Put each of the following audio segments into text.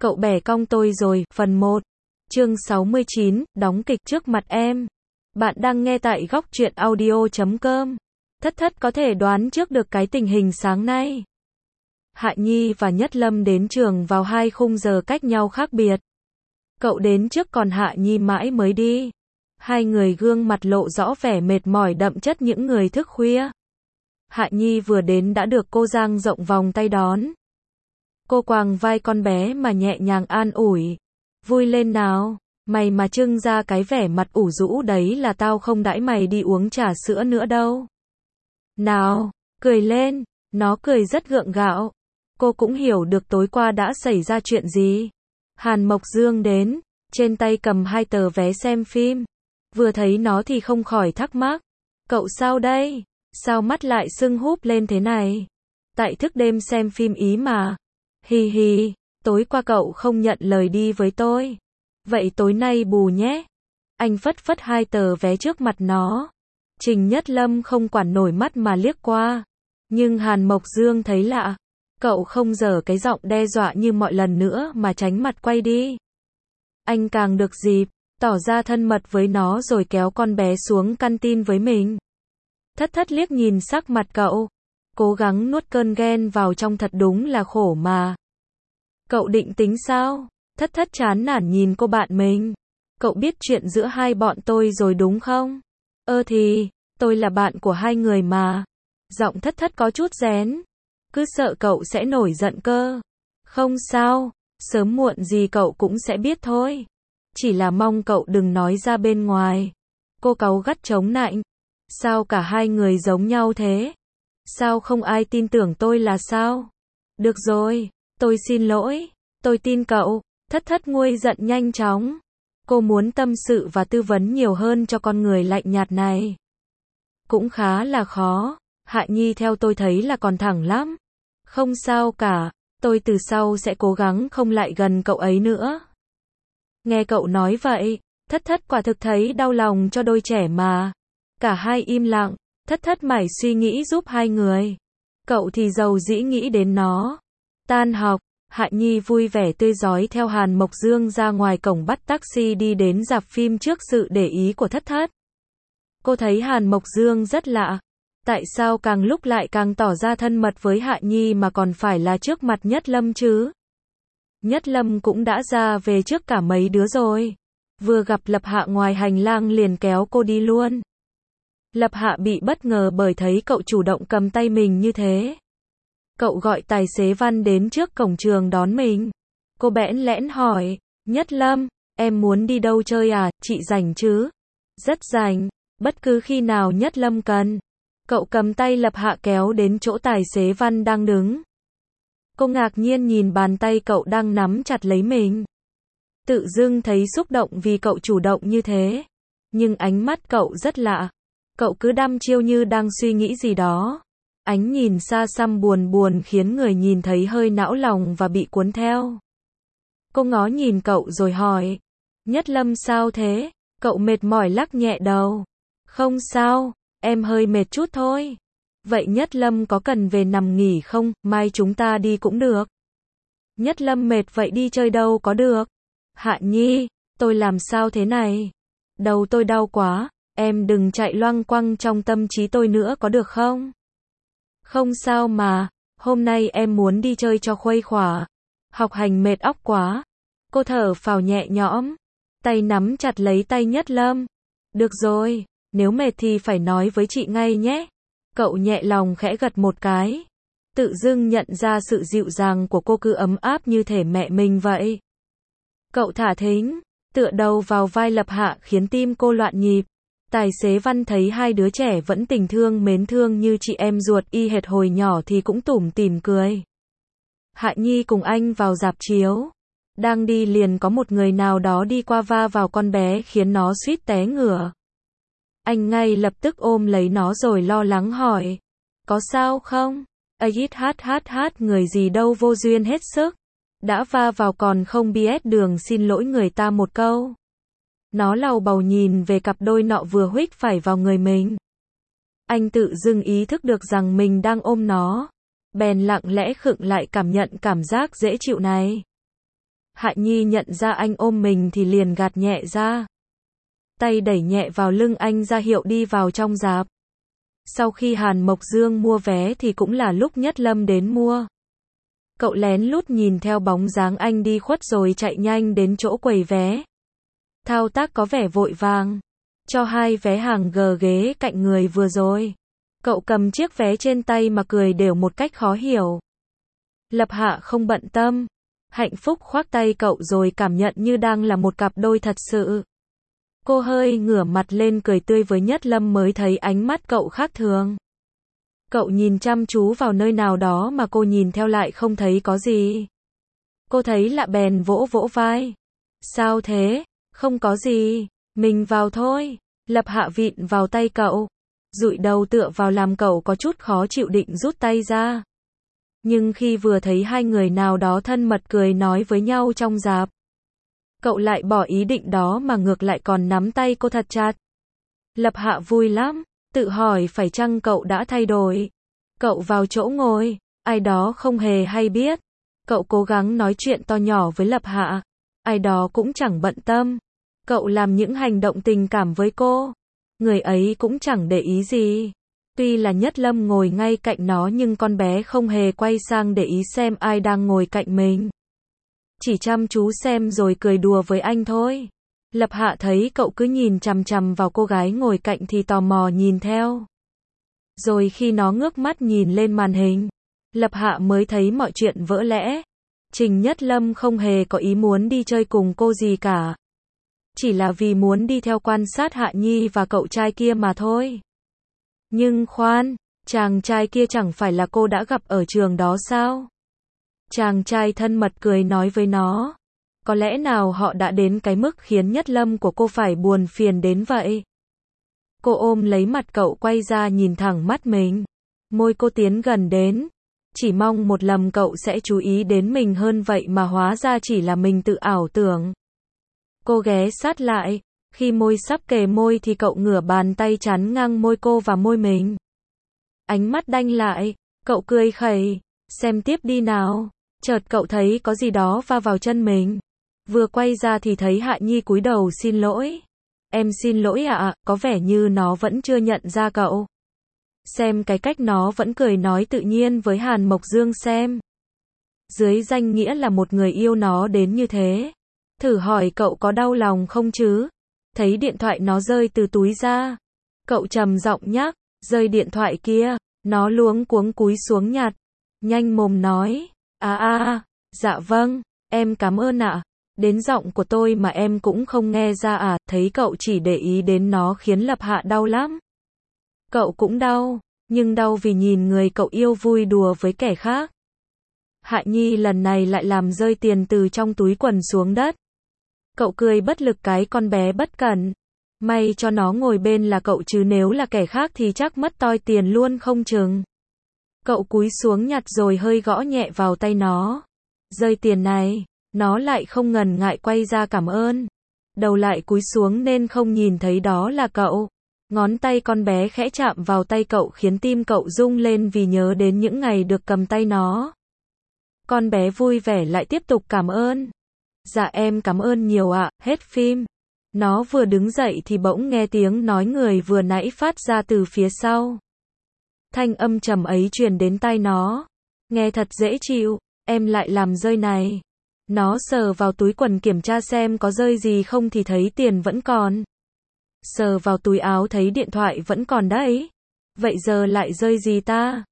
Cậu bẻ cong tôi rồi, phần 1. Chương 69, đóng kịch trước mặt em. Bạn đang nghe tại góc truyện audio.com. Thất thất có thể đoán trước được cái tình hình sáng nay. Hạ Nhi và Nhất Lâm đến trường vào 2 khung giờ cách nhau khác biệt. Cậu đến trước còn Hạ Nhi mãi mới đi. Hai người gương mặt lộ rõ vẻ mệt mỏi đậm chất những người thức khuya. Hạ Nhi vừa đến đã được cô dang rộng vòng tay đón. Cô quàng vai con bé mà nhẹ nhàng an ủi. Vui lên nào, mày mà trưng ra cái vẻ mặt ủ rũ đấy là tao không đãi mày đi uống trà sữa nữa đâu. Nào, cười lên, nó cười rất gượng gạo. Cô cũng hiểu được tối qua đã xảy ra chuyện gì. Hàn Mộc Dương đến, trên tay cầm 2 tờ vé xem phim. Vừa thấy nó thì không khỏi thắc mắc. Cậu sao đây? Sao mắt lại sưng húp lên thế này? Tại thức đêm xem phim ý mà. Hi hi, tối qua cậu không nhận lời đi với tôi. Vậy tối nay bù nhé. Anh phất phất 2 tờ vé trước mặt nó. Trình Nhất Lâm không quản nổi mắt mà liếc qua. Nhưng Hàn Mộc Dương thấy lạ. Cậu không giở cái giọng đe dọa như mọi lần nữa mà tránh mặt quay đi. Anh càng được dịp, tỏ ra thân mật với nó rồi kéo con bé xuống canteen với mình. Thất thất liếc nhìn sắc mặt cậu. Cố gắng nuốt cơn ghen vào trong thật đúng là khổ mà. Cậu định tính sao? Thất thất chán nản nhìn cô bạn mình. Cậu biết chuyện giữa hai bọn tôi rồi đúng không? Thì, tôi là bạn của hai người mà. Giọng thất thất có chút rén. Cứ sợ cậu sẽ nổi giận cơ. Không sao, sớm muộn gì cậu cũng sẽ biết thôi. Chỉ là mong cậu đừng nói ra bên ngoài. Cô cáu gắt chống nạnh. Sao cả hai người giống nhau thế? Sao không ai tin tưởng tôi là sao? Được rồi, tôi xin lỗi. Tôi tin cậu. Thất thất nguôi giận nhanh chóng. Cô muốn tâm sự và tư vấn nhiều hơn cho con người lạnh nhạt này. Cũng khá là khó. Hạ Nhi theo tôi thấy là còn thẳng lắm. Không sao cả. Tôi từ sau sẽ cố gắng không lại gần cậu ấy nữa. Nghe cậu nói vậy, thất thất quả thực thấy đau lòng cho đôi trẻ mà. Cả hai im lặng. Thất thất mải suy nghĩ giúp hai người. Cậu thì giàu dĩ nghĩ đến nó. Tan học, Hạ Nhi vui vẻ tươi rói theo Hàn Mộc Dương ra ngoài cổng bắt taxi đi đến rạp phim trước sự để ý của thất thất. Cô thấy Hàn Mộc Dương rất lạ. Tại sao càng lúc lại càng tỏ ra thân mật với Hạ Nhi mà còn phải là trước mặt Nhất Lâm chứ? Nhất Lâm cũng đã ra về trước cả mấy đứa rồi. Vừa gặp Lập Hạ ngoài hành lang liền kéo cô đi luôn. Lập Hạ bị bất ngờ bởi thấy cậu chủ động cầm tay mình như thế. Cậu gọi tài xế Văn đến trước cổng trường đón mình. Cô bẽn lẽn hỏi, Nhất Lâm, em muốn đi đâu chơi à, chị rảnh chứ? Rất rảnh, bất cứ khi nào Nhất Lâm cần. Cậu cầm tay Lập Hạ kéo đến chỗ tài xế Văn đang đứng. Cô ngạc nhiên nhìn bàn tay cậu đang nắm chặt lấy mình. Tự dưng thấy xúc động vì cậu chủ động như thế. Nhưng ánh mắt cậu rất lạ. Cậu cứ đăm chiêu như đang suy nghĩ gì đó. Ánh nhìn xa xăm buồn buồn khiến người nhìn thấy hơi não lòng và bị cuốn theo. Cô ngó nhìn cậu rồi hỏi. Nhất Lâm sao thế? Cậu mệt mỏi lắc nhẹ đầu. Không sao, em hơi mệt chút thôi. Vậy Nhất Lâm có cần về nằm nghỉ không? Mai chúng ta đi cũng được. Nhất Lâm mệt vậy đi chơi đâu có được. Hạ Nhi, tôi làm sao thế này? Đầu tôi đau quá. Em đừng chạy loăng quăng trong tâm trí tôi nữa có được không? Không sao mà, hôm nay em muốn đi chơi cho khuây khỏa. Học hành mệt óc quá. Cô thở phào nhẹ nhõm. Tay nắm chặt lấy tay Nhất Lâm. Được rồi, nếu mệt thì phải nói với chị ngay nhé. Cậu nhẹ lòng khẽ gật một cái. Tự dưng nhận ra sự dịu dàng của cô cứ ấm áp như thể mẹ mình vậy. Cậu thả thính, tựa đầu vào vai Lập Hạ khiến tim cô loạn nhịp. Tài xế Văn thấy hai đứa trẻ vẫn tình thương mến thương như chị em ruột y hệt hồi nhỏ thì cũng tủm tỉm cười. Hạ Nhi cùng anh vào rạp chiếu. Đang đi liền có một người nào đó đi qua va vào con bé khiến nó suýt té ngửa. Anh ngay lập tức ôm lấy nó rồi lo lắng hỏi. Có sao không? Hát người gì đâu vô duyên hết sức. Đã va vào còn không biết đường xin lỗi người ta một câu. Nó lầu bầu nhìn về cặp đôi nọ vừa huých phải vào người mình. Anh tự dưng ý thức được rằng mình đang ôm nó. Bèn lặng lẽ khựng lại cảm nhận cảm giác dễ chịu này. Hạ Nhi nhận ra anh ôm mình thì liền gạt nhẹ ra. Tay đẩy nhẹ vào lưng anh ra hiệu đi vào trong rạp. Sau khi Hàn Mộc Dương mua vé thì cũng là lúc Nhất Lâm đến mua. Cậu lén lút nhìn theo bóng dáng anh đi khuất rồi chạy nhanh đến chỗ quầy vé. Thao tác có vẻ vội vàng. Cho 2 vé hàng G ghế cạnh người vừa rồi. Cậu cầm chiếc vé trên tay mà cười đều một cách khó hiểu. Lập Hạ không bận tâm. Hạnh phúc khoác tay cậu rồi cảm nhận như đang là một cặp đôi thật sự. Cô hơi ngửa mặt lên cười tươi với Nhất Lâm mới thấy ánh mắt cậu khác thường. Cậu nhìn chăm chú vào nơi nào đó mà cô nhìn theo lại không thấy có gì. Cô thấy lạ bèn vỗ vỗ vai. Sao thế? Không có gì. Mình vào thôi. Lập Hạ vịn vào tay cậu. Dụi đầu tựa vào làm cậu có chút khó chịu định rút tay ra. Nhưng khi vừa thấy hai người nào đó thân mật cười nói với nhau trong rạp, cậu lại bỏ ý định đó mà ngược lại còn nắm tay cô thật chặt. Lập Hạ vui lắm, tự hỏi phải chăng cậu đã thay đổi. Cậu vào chỗ ngồi, ai đó không hề hay biết. Cậu cố gắng nói chuyện to nhỏ với Lập Hạ, ai đó cũng chẳng bận tâm. Cậu làm những hành động tình cảm với cô, người ấy cũng chẳng để ý gì. Tuy là Nhất Lâm ngồi ngay cạnh nó nhưng con bé không hề quay sang để ý xem ai đang ngồi cạnh mình. Chỉ chăm chú xem rồi cười đùa với anh thôi. Lập Hạ thấy cậu cứ nhìn chằm chằm vào cô gái ngồi cạnh thì tò mò nhìn theo. Rồi khi nó ngước mắt nhìn lên màn hình, Lập Hạ mới thấy mọi chuyện vỡ lẽ. Trình Nhất Lâm không hề có ý muốn đi chơi cùng cô gì cả. Chỉ là vì muốn đi theo quan sát Hạ Nhi và cậu trai kia mà thôi. Nhưng khoan, chàng trai kia chẳng phải là cô đã gặp ở trường đó sao? Chàng trai thân mật cười nói với nó. Có lẽ nào họ đã đến cái mức khiến Nhất Lâm của cô phải buồn phiền đến vậy? Cô ôm lấy mặt cậu quay ra nhìn thẳng mắt mình. Môi cô tiến gần đến. Chỉ mong một lần cậu sẽ chú ý đến mình hơn vậy mà hóa ra chỉ là mình tự ảo tưởng. Cô ghé sát lại. Khi môi sắp kề môi thì cậu ngửa bàn tay chắn ngang môi cô và môi mình. Ánh mắt đanh lại. Cậu cười khẩy. Xem tiếp đi nào. Chợt cậu thấy có gì đó va vào chân mình. Vừa quay ra thì thấy Hạ Nhi cúi đầu xin lỗi. Em xin lỗi ạ, có vẻ như nó vẫn chưa nhận ra cậu. Xem cái cách nó vẫn cười nói tự nhiên với Hàn Mộc Dương xem. Dưới danh nghĩa là một người yêu nó đến như thế. Thử hỏi cậu có đau lòng không chứ? Thấy điện thoại nó rơi từ túi ra. Cậu trầm giọng nhắc, rơi điện thoại kia. Nó luống cuống cúi xuống nhặt. Nhanh mồm nói, dạ vâng, em cảm ơn ạ. Đến giọng của tôi mà em cũng không nghe ra à? Thấy cậu chỉ để ý đến nó khiến Lập Hạ đau lắm. Cậu cũng đau, nhưng đau vì nhìn người cậu yêu vui đùa với kẻ khác. Hạ Nhi lần này lại làm rơi tiền từ trong túi quần xuống đất. Cậu cười bất lực cái con bé bất cẩn. May cho nó ngồi bên là cậu chứ nếu là kẻ khác thì chắc mất toi tiền luôn không chừng. Cậu cúi xuống nhặt rồi hơi gõ nhẹ vào tay nó. Rơi tiền này, nó lại không ngần ngại quay ra cảm ơn. Đầu lại cúi xuống nên không nhìn thấy đó là cậu. Ngón tay con bé khẽ chạm vào tay cậu khiến tim cậu rung lên vì nhớ đến những ngày được cầm tay nó. Con bé vui vẻ lại tiếp tục cảm ơn. Dạ em cảm ơn nhiều ạ, hết phim. Nó vừa đứng dậy thì bỗng nghe tiếng nói người vừa nãy phát ra từ phía sau. Thanh âm trầm ấy truyền đến tai nó. Nghe thật dễ chịu, em lại làm rơi này. Nó sờ vào túi quần kiểm tra xem có rơi gì không thì thấy tiền vẫn còn. Sờ vào túi áo thấy điện thoại vẫn còn đấy. Vậy giờ lại rơi gì ta?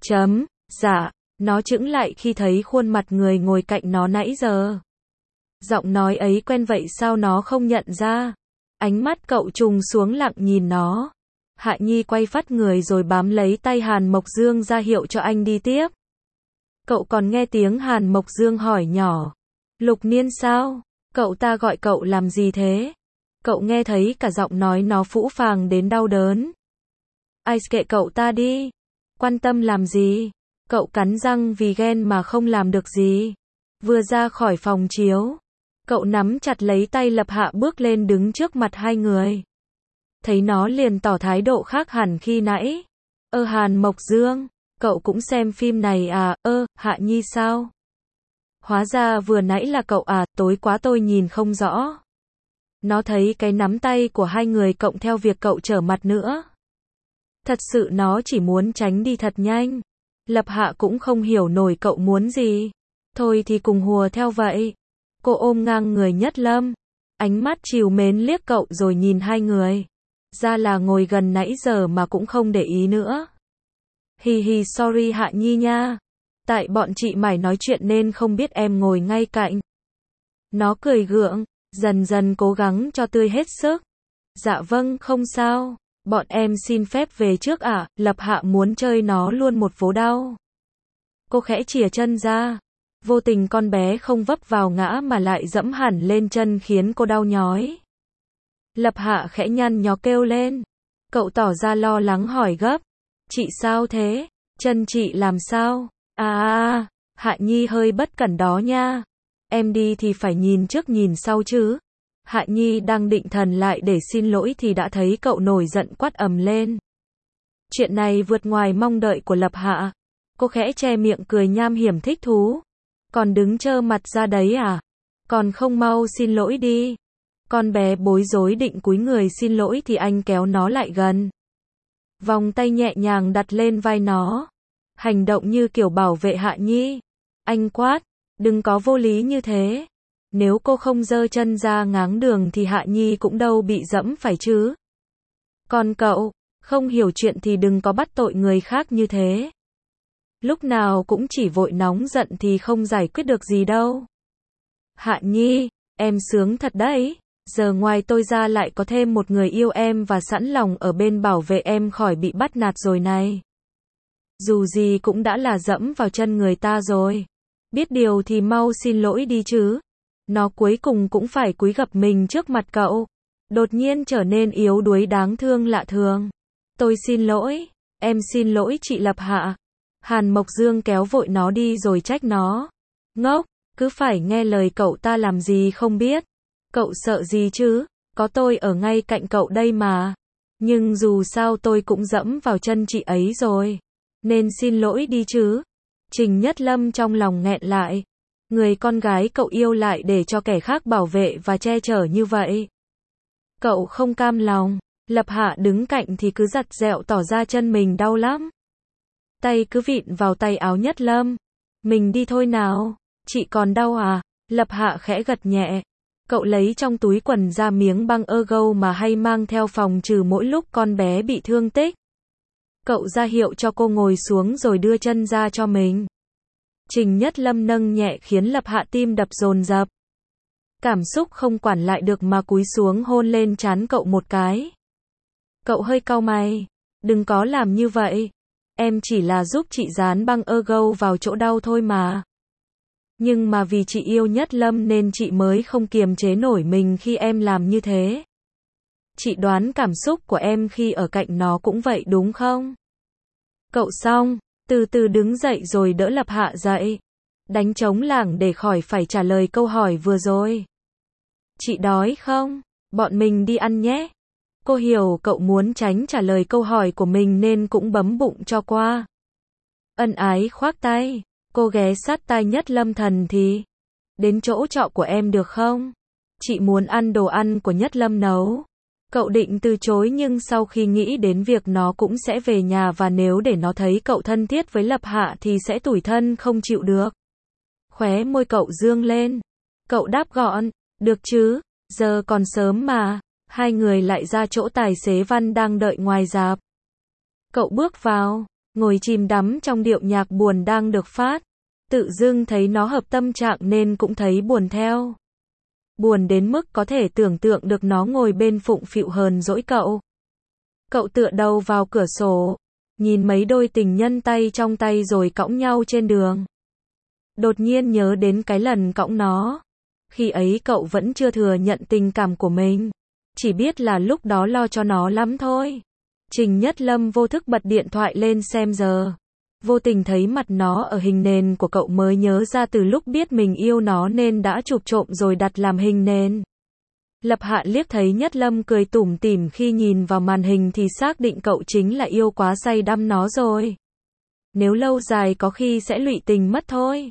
Dạ, nó chững lại khi thấy khuôn mặt người ngồi cạnh nó nãy giờ. Giọng nói ấy quen vậy sao nó không nhận ra? Ánh mắt cậu trùng xuống lặng nhìn nó. Hạ Nhi quay phắt người rồi bám lấy tay Hàn Mộc Dương ra hiệu cho anh đi tiếp. Cậu còn nghe tiếng Hàn Mộc Dương hỏi nhỏ. Lục Niên sao? Cậu ta gọi cậu làm gì thế? Cậu nghe thấy cả giọng nói nó phũ phàng đến đau đớn. Ai kệ cậu ta đi. Quan tâm làm gì? Cậu cắn răng vì ghen mà không làm được gì. Vừa ra khỏi phòng chiếu, cậu nắm chặt lấy tay Lập Hạ bước lên đứng trước mặt hai người. Thấy nó liền tỏ thái độ khác hẳn khi nãy. Hàn Mộc Dương, cậu cũng xem phim này à? Hạ Nhi sao? Hóa ra vừa nãy là cậu à, tối quá tôi nhìn không rõ. Nó thấy cái nắm tay của hai người cộng theo việc cậu trở mặt nữa. Thật sự nó chỉ muốn tránh đi thật nhanh. Lập Hạ cũng không hiểu nổi cậu muốn gì. Thôi thì cùng hùa theo vậy. Cô ôm ngang người Nhất Lâm. Ánh mắt trìu mến liếc cậu rồi nhìn hai người. Ra là ngồi gần nãy giờ mà cũng không để ý nữa. Hi hi sorry Hạ Nhi nha. Tại bọn chị mải nói chuyện nên không biết em ngồi ngay cạnh. Nó cười gượng, dần dần cố gắng cho tươi hết sức. Dạ vâng không sao. Bọn em xin phép về trước ạ. Lập Hạ muốn chơi nó luôn một vố đau. Cô khẽ chìa chân ra. Vô tình con bé không vấp vào ngã mà lại dẫm hẳn lên chân khiến cô đau nhói. Lập Hạ khẽ nhăn nhó kêu lên. Cậu tỏ ra lo lắng hỏi gấp. Chị sao thế? Chân chị làm sao? Hạ Nhi hơi bất cẩn đó nha. Em đi thì phải nhìn trước nhìn sau chứ. Hạ Nhi đang định thần lại để xin lỗi thì đã thấy cậu nổi giận quát ầm lên. Chuyện này vượt ngoài mong đợi của Lập Hạ. Cô khẽ che miệng cười nham hiểm thích thú. Còn đứng trơ mặt ra đấy à? Còn không mau xin lỗi đi. Con bé bối rối định cúi người xin lỗi thì anh kéo nó lại gần. Vòng tay nhẹ nhàng đặt lên vai nó. Hành động như kiểu bảo vệ Hạ Nhi. Anh quát, đừng có vô lý như thế. Nếu cô không giơ chân ra ngáng đường thì Hạ Nhi cũng đâu bị dẫm phải chứ. Còn cậu, không hiểu chuyện thì đừng có bắt tội người khác như thế. Lúc nào cũng chỉ vội nóng giận thì không giải quyết được gì đâu. Hạ Nhi, em sướng thật đấy. Giờ ngoài tôi ra lại có thêm một người yêu em và sẵn lòng ở bên bảo vệ em khỏi bị bắt nạt rồi này. Dù gì cũng đã là dẫm vào chân người ta rồi. Biết điều thì mau xin lỗi đi chứ. Nó cuối cùng cũng phải cúi gập mình trước mặt cậu. Đột nhiên trở nên yếu đuối đáng thương lạ thường. Tôi xin lỗi. Em xin lỗi chị Lập Hạ. Hàn Mộc Dương kéo vội nó đi rồi trách nó. Ngốc, cứ phải nghe lời cậu ta làm gì không biết. Cậu sợ gì chứ, có tôi ở ngay cạnh cậu đây mà. Nhưng dù sao tôi cũng dẫm vào chân chị ấy rồi. Nên xin lỗi đi chứ. Trình Nhất Lâm trong lòng nghẹn lại. Người con gái cậu yêu lại để cho kẻ khác bảo vệ và che chở như vậy. Cậu không cam lòng. Lập Hạ đứng cạnh thì cứ giặt dẹo tỏ ra chân mình đau lắm. Tay cứ vịn vào tay áo Nhất Lâm. Mình đi thôi nào. Chị còn đau à? Lập Hạ khẽ gật nhẹ. Cậu lấy trong túi quần ra miếng băng ergo mà hay mang theo phòng trừ mỗi lúc con bé bị thương tích. Cậu ra hiệu cho cô ngồi xuống rồi đưa chân ra cho mình. Trình Nhất Lâm nâng nhẹ khiến Lập Hạ tim đập dồn dập. Cảm xúc không quản lại được mà cúi xuống hôn lên trán cậu một cái. Cậu hơi cau mày. Đừng có làm như vậy. Em chỉ là giúp chị dán băng ergo vào chỗ đau thôi mà. Nhưng mà vì chị yêu Nhất Lâm nên chị mới không kiềm chế nổi mình khi em làm như thế. Chị đoán cảm xúc của em khi ở cạnh nó cũng vậy đúng không? Cậu xong, từ từ đứng dậy rồi đỡ Lập Hạ dậy. Đánh trống lảng để khỏi phải trả lời câu hỏi vừa rồi. Chị đói không? Bọn mình đi ăn nhé. Cô hiểu cậu muốn tránh trả lời câu hỏi của mình nên cũng bấm bụng cho qua. Ân ái khoác tay. Cô ghé sát tai Nhất Lâm thần thì. Đến chỗ trọ của em được không? Chị muốn ăn đồ ăn của Nhất Lâm nấu. Cậu định từ chối nhưng sau khi nghĩ đến việc nó cũng sẽ về nhà và nếu để nó thấy cậu thân thiết với Lập Hạ thì sẽ tủi thân không chịu được. Khóe môi cậu dương lên. Cậu đáp gọn, được chứ, giờ còn sớm mà. Hai người lại ra chỗ tài xế Văn đang đợi ngoài rạp. Cậu bước vào, ngồi chìm đắm trong điệu nhạc buồn đang được phát. Tự dưng thấy nó hợp tâm trạng nên cũng thấy buồn theo. Buồn đến mức có thể tưởng tượng được nó ngồi bên phụng phịu hờn dỗi cậu. Cậu tựa đầu vào cửa sổ, nhìn mấy đôi tình nhân tay trong tay rồi cõng nhau trên đường. Đột nhiên nhớ đến cái lần cõng nó. Khi ấy cậu vẫn chưa thừa nhận tình cảm của mình. Chỉ biết là lúc đó lo cho nó lắm thôi. Trình Nhất Lâm vô thức bật điện thoại lên xem giờ. Vô tình thấy mặt nó ở hình nền của cậu mới nhớ ra từ lúc biết mình yêu nó nên đã chụp trộm rồi đặt làm hình nền. Lập Hạ liếc thấy Nhất Lâm cười tủm tỉm khi nhìn vào màn hình thì xác định cậu chính là yêu quá say đắm nó rồi. Nếu lâu dài có khi sẽ lụy tình mất thôi.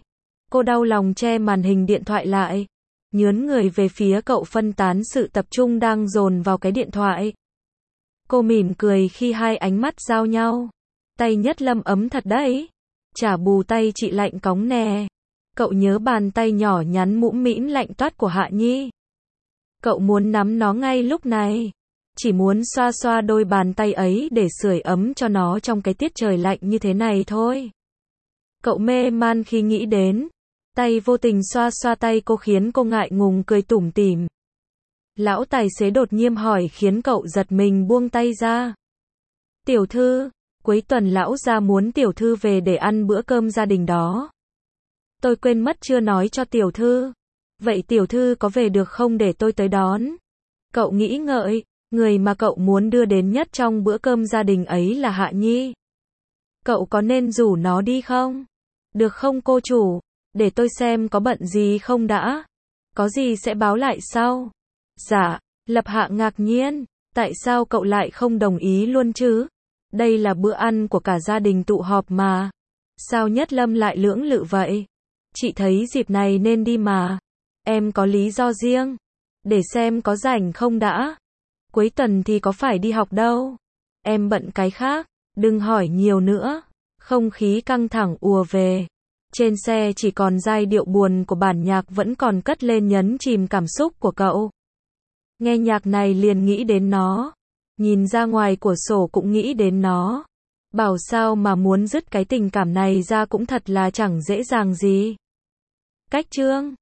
Cô đau lòng che màn hình điện thoại lại, nhướn người về phía cậu phân tán sự tập trung đang dồn vào cái điện thoại. Cô mỉm cười khi hai ánh mắt giao nhau. Tay Nhất Lâm ấm thật đấy. Chả bù tay chị lạnh cóng nè. Cậu nhớ bàn tay nhỏ nhắn mũm mĩm lạnh toát của Hạ Nhi. Cậu muốn nắm nó ngay lúc này. Chỉ muốn xoa xoa đôi bàn tay ấy để sưởi ấm cho nó trong cái tiết trời lạnh như thế này thôi. Cậu mê man khi nghĩ đến. Tay vô tình xoa xoa tay cô khiến cô ngại ngùng cười tủm tỉm. Lão tài xế đột nhiên hỏi khiến cậu giật mình buông tay ra. Tiểu thư, cuối tuần lão gia muốn tiểu thư về để ăn bữa cơm gia đình đó. Tôi quên mất chưa nói cho tiểu thư. Vậy tiểu thư có về được không để tôi tới đón? Cậu nghĩ ngợi, người mà cậu muốn đưa đến nhất trong bữa cơm gia đình ấy là Hạ Nhi. Cậu có nên rủ nó đi không? Được không cô chủ? Để tôi xem có bận gì không đã. Có gì sẽ báo lại sau. Dạ, Lập Hạ ngạc nhiên. Tại sao cậu lại không đồng ý luôn chứ? Đây là bữa ăn của cả gia đình tụ họp mà. Sao Nhất Lâm lại lưỡng lự vậy? Chị thấy dịp này nên đi mà. Em có lý do riêng. Để xem có rảnh không đã. Cuối tuần thì có phải đi học đâu. Em bận cái khác. Đừng hỏi nhiều nữa. Không khí căng thẳng ùa về. Trên xe chỉ còn giai điệu buồn của bản nhạc vẫn còn cất lên nhấn chìm cảm xúc của cậu. Nghe nhạc này liền nghĩ đến nó. Nhìn ra ngoài cửa sổ cũng nghĩ đến nó. Bảo sao mà muốn dứt cái tình cảm này ra cũng thật là chẳng dễ dàng gì. Cách chương